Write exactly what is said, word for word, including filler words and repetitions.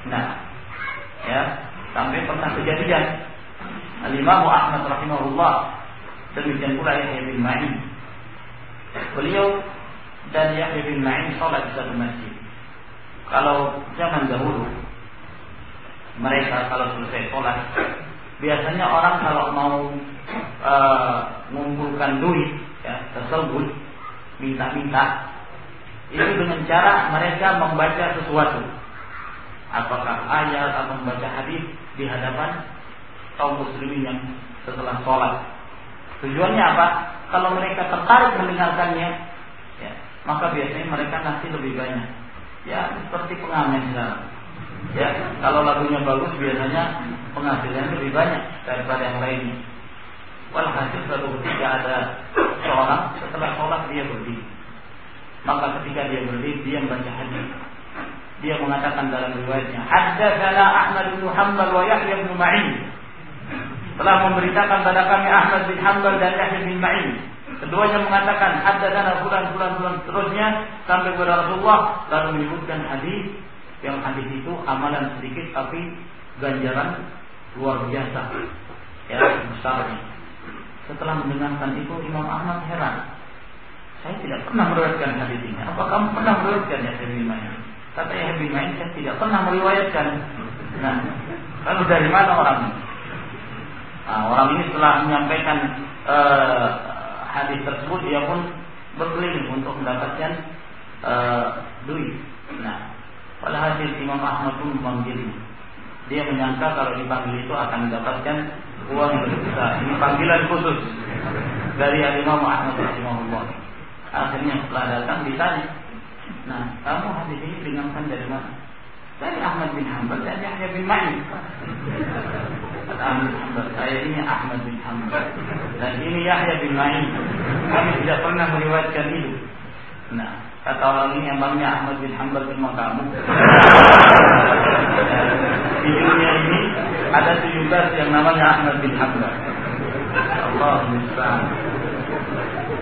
Nah, ya, sampai pernah kejadian Al-Imam Ahmad rahimahullah, demikian pula Yahya bin Ma'in. Beliau dan Yahya bin Ma'in sholat di satu masjid. Kalau zaman dahulu, mereka kalau selesai sholat, biasanya orang kalau mau uh, mengumpulkan duit, ya, tersebut minta-minta, itu dengan cara mereka membaca sesuatu, apakah ayat atau membaca hadis di hadapan kaum muslimin yang setelah sholat. Tujuannya apa? Kalau mereka tertarik mendengarkannya, ya, maka biasanya mereka ngasih lebih banyak. Ya, seperti pengamen sekarang. Ya, kalau lagunya bagus biasanya penghasilannya lebih banyak daripada yang lainnya. Walhasil suatu ketika ada seorang setelah sholat dia berdiri. Maka ketika dia berdiri dia membaca hadis. Dia mengatakan dalam riwayatnya, "Haddatsana Ahmad bin Hanbal wa Yahya bin Ma'in." Telah memberitakan pada kami Ahmad bin Hanbal dan Yahya bin Ma'in. Keduanya mengatakan, "Haddatsana fulan fulan fulan," terusnya sampai kepada Rasulullah, lalu menyebutkan hadis yang hadis itu amalan sedikit tapi ganjaran luar biasa, ya, besarnya. Setelah mendengarkan itu Imam Ahmad heran. Saya tidak pernah meriwayatkan hadis ini. Apa kamu pernah meriwayatkan ya Yahya bin Ma'in? Kata Yahya bin Ma'in, saya tidak pernah meriwayatkan. Nah, lalu dari mana orang ini? Nah, orang ini setelah menyampaikan uh, hadis tersebut, dia pun berkeliling untuk mendapatkan uh, duit. Nah, pada hasil Imam Ahmad pun memanggilnya. Dia menyangka kalau dipanggil itu akan mendapatkan uang yang besar. Ini panggilan khusus dari Imam Ahmad rahimahullah. Akhirnya setelah datang ditanya, "Nah, kamu hadis ini dengarkan dari mana?" "Dari Ahmad bin Hanbal dan Yahya bin Ma'in." Kata Ahmad bin Hanbal, "Saya ini Ahmad bin Hanbal dan ini Yahya bin Ma'in. Kami tidak pernah meriwayatkan itu." Nah, kata orang ini, "Emangnya Ahmad bin Hanbal cuma kamu?" Di dunia ini ada tujuh belas yang namanya Ahmad bin Hanbal. Allah Subhanahu